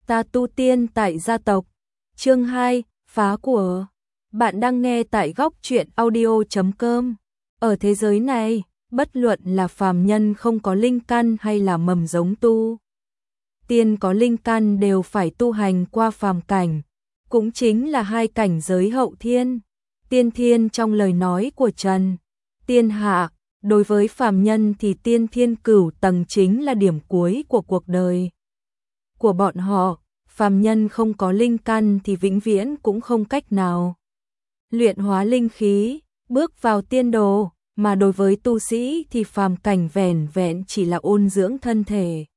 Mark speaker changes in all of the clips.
Speaker 1: Ta tu tiên tại gia tộc. Chương 2, phá của. Bạn đang nghe tại góc truyện audio.com. Ở thế giới này, bất luận là phàm nhân không có linh căn hay là mầm giống tu tiên có linh căn đều phải tu hành qua phàm cảnh, cũng chính là hai cảnh giới hậu thiên, tiên thiên trong lời nói của Trần Tiên Hạ. Đối với phàm nhân thì tiên thiên cửu tầng chính là điểm cuối của cuộc đời của bọn họ. Phàm nhân không có linh căn thì vĩnh viễn cũng không cách nào luyện hóa linh khí, bước vào tiên đồ, mà đối với tu sĩ thì phàm cảnh vẻn vẹn chỉ là ôn dưỡng thân thể,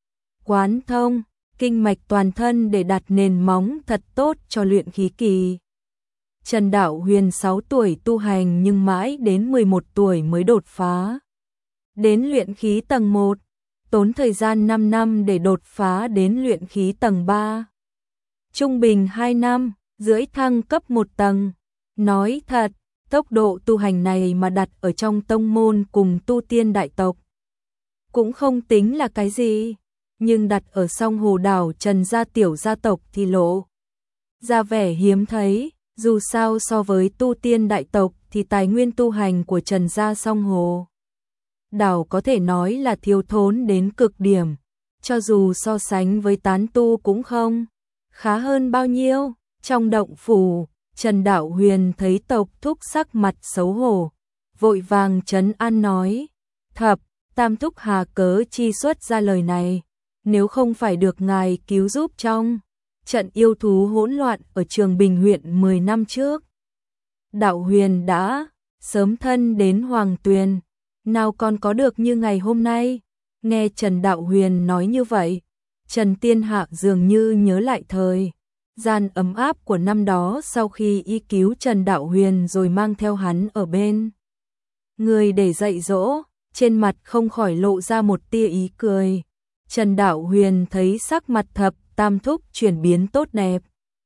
Speaker 1: quán thông kinh mạch toàn thân để đặt nền móng thật tốt cho luyện khí kỳ. Trần Đạo Huyền 6 tuổi tu hành nhưng mãi đến 11 tuổi mới đột phá đến luyện khí tầng 1, tốn thời gian 5 năm để đột phá đến luyện khí tầng 3. Trung bình 2 năm, rưỡi thăng cấp 1 tầng. Nói thật, tốc độ tu hành này mà đặt ở trong tông môn cùng tu tiên đại tộc cũng không tính là cái gì, nhưng đặt ở Song Hồ đảo Trần gia tiểu gia tộc thì lộ ra vẻ hiếm thấy. Dù sao so với tu tiên đại tộc thì tài nguyên tu hành của Trần gia Song Hồ đảo có thể nói là thiếu thốn đến cực điểm, cho dù so sánh với tán tu cũng không khá hơn bao nhiêu. Trong động phủ, Trần Đạo Huyền thấy tộc thúc sắc mặt xấu hổ, vội vàng trấn an nói: "Thập Tam thúc hà cớ chi xuất ra lời này, nếu không phải được ngài cứu giúp trong trận yêu thú hỗn loạn ở Trường Bình huyện 10 năm trước, Đạo Huyền đã sớm thân đến Hoàng Tuyền, nào còn có được như ngày hôm nay." Nghe Trần Đạo Huyền nói như vậy, Trần Tiên Hạ dường như nhớ lại thời gian ấm áp của năm đó sau khi y cứu Trần Đạo Huyền rồi mang theo hắn ở bên người để dạy dỗ, trên mặt không khỏi lộ ra một tia ý cười. Trần Đạo Huyền thấy sắc mặt Thập Tam thúc chuyển biến tốt đẹp,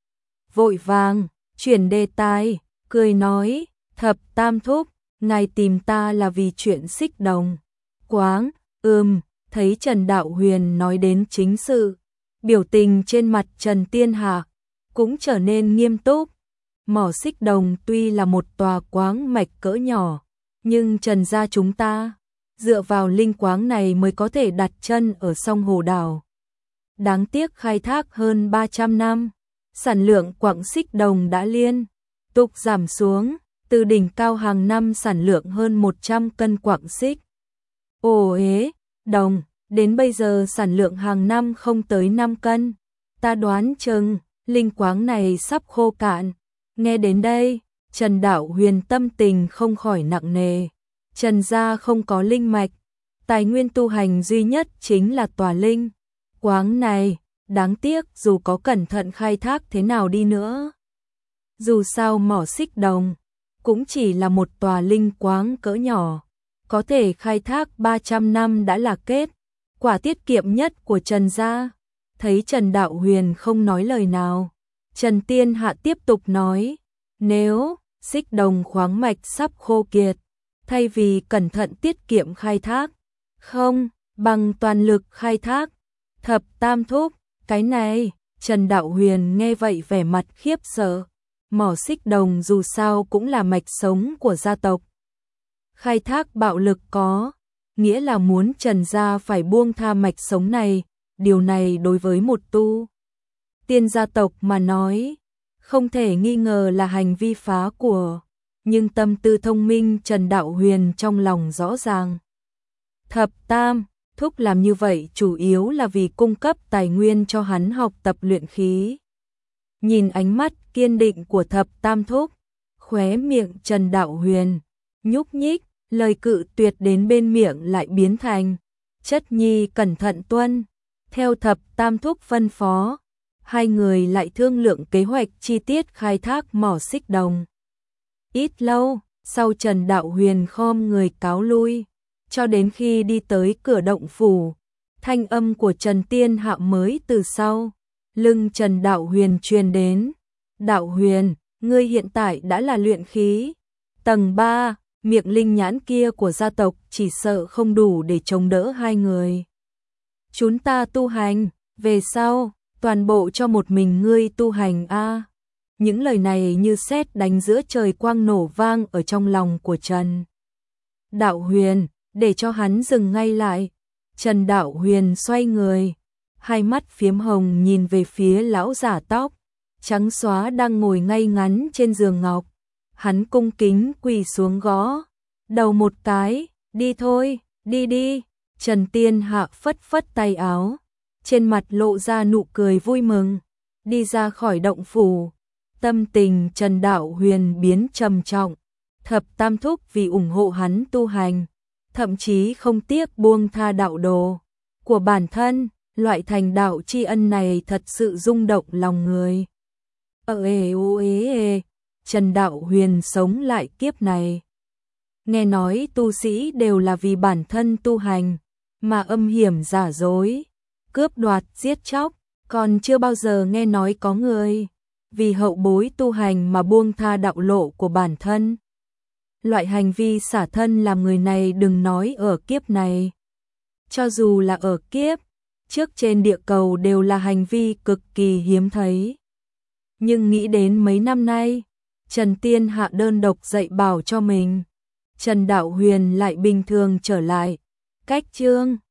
Speaker 1: vội vàng chuyển đề tài, cười nói: "Thập Tam thúc, ngài tìm ta là vì chuyện Xích Đồng Quáng." Thấy Trần Đạo Huyền nói đến chính sự, biểu tình trên mặt Trần Tiên Hạ cũng trở nên nghiêm túc. Mỏ Xích Đồng tuy là một tòa quáng mạch cỡ nhỏ, nhưng Trần gia chúng ta dựa vào linh quáng này mới có thể đặt chân ở Song Hồ đảo. Đáng tiếc khai thác hơn 300 năm, sản lượng quặng xích đồng đã liên tục giảm xuống, từ đỉnh cao hàng năm sản lượng hơn 100 cân quặng xích đồng, đến bây giờ sản lượng hàng năm không tới 5 cân. Ta đoán chừng linh quáng này sắp khô cạn. Nghe đến đây, Trần Đạo Huyền tâm tình không khỏi nặng nề. Trần gia không có linh mạch, tài nguyên tu hành duy nhất chính là tòa linh quáng này. Đáng tiếc dù có cẩn thận khai thác thế nào đi nữa, dù sao mỏ xích đồng cũng chỉ là một tòa linh quáng cỡ nhỏ, có thể khai thác 300 năm đã là kết quả tiết kiệm nhất của Trần gia. Thấy Trần Đạo Huyền không nói lời nào, Trần Tiên Hạ tiếp tục nói: "Nếu xích đồng khoáng mạch sắp khô kiệt, thay vì cẩn thận tiết kiệm khai thác, không bằng toàn lực khai thác." Thập Tam thúc, cái này. Trần Đạo Huyền nghe vậy vẻ mặt khiếp sợ. Mỏ xích đồng dù sao cũng là mạch sống của gia tộc, khai thác bạo lực có nghĩa là muốn Trần gia phải buông tha mạch sống này. Điều này đối với một tu tiên gia tộc mà nói, không thể nghi ngờ là hành vi phá của. Nhưng tâm tư thông minh Trần Đạo Huyền trong lòng rõ ràng. Thập Tam thúc làm như vậy chủ yếu là vì cung cấp tài nguyên cho hắn học tập luyện khí. Nhìn ánh mắt kiên định của Thập Tam thúc, khóe miệng Trần Đạo Huyền nhúc nhích, lời cự tuyệt đến bên miệng lại biến thành: "Chất nhi cẩn thận tuân." Theo Thập Tam thúc phân phó, hai người lại thương lượng kế hoạch chi tiết khai thác mỏ xích đồng. Ít lâu sau, Trần Đạo Huyền khom người cáo lui, cho đến khi đi tới cửa động phủ, thanh âm của Trần Tiên Hạ mới từ sau lưng Trần Đạo Huyền truyền đến: "Đạo Huyền, ngươi hiện tại đã là luyện khí tầng 3, miệng linh nhãn kia của gia tộc chỉ sợ không đủ để chống đỡ hai người chúng ta tu hành. Về sau, toàn bộ cho một mình ngươi tu hành a. Những lời này như sét đánh giữa trời quang nổ vang ở trong lòng của Trần Đạo Huyền, để cho hắn dừng ngay lại. Trần Đạo Huyền xoay người, hai mắt phiếm hồng nhìn về phía lão giả tóc trắng xóa đang ngồi ngay ngắn trên giường ngọc. Hắn cung kính quỳ xuống gõ đầu một cái, đi thôi, đi đi. Trần Tiên Hạ phất phất tay áo, trên mặt lộ ra nụ cười vui mừng, đi ra khỏi động phủ. Tâm tình Trần Đạo Huyền biến trầm trọng, Thập Tam Thúc vì ủng hộ hắn tu hành, thậm chí không tiếc buông tha đạo đồ của bản thân, loại thành đạo tri ân này thật sự rung động lòng người. Trần Đạo Huyền sống lại kiếp này. Nghe nói tu sĩ đều là vì bản thân tu hành, mà âm hiểm giả dối, cướp đoạt giết chóc, còn chưa bao giờ nghe nói có người vì hậu bối tu hành mà buông tha đạo lộ của bản thân. Loại hành vi xả thân làm người này đừng nói ở kiếp này, cho dù là ở kiếp trước trên địa cầu đều là hành vi cực kỳ hiếm thấy. Nhưng nghĩ đến mấy năm nay, Trần Tiên Hạ đơn độc dạy bảo cho mình, Trần Đạo Huyền lại bình thường trở lại. Cách chương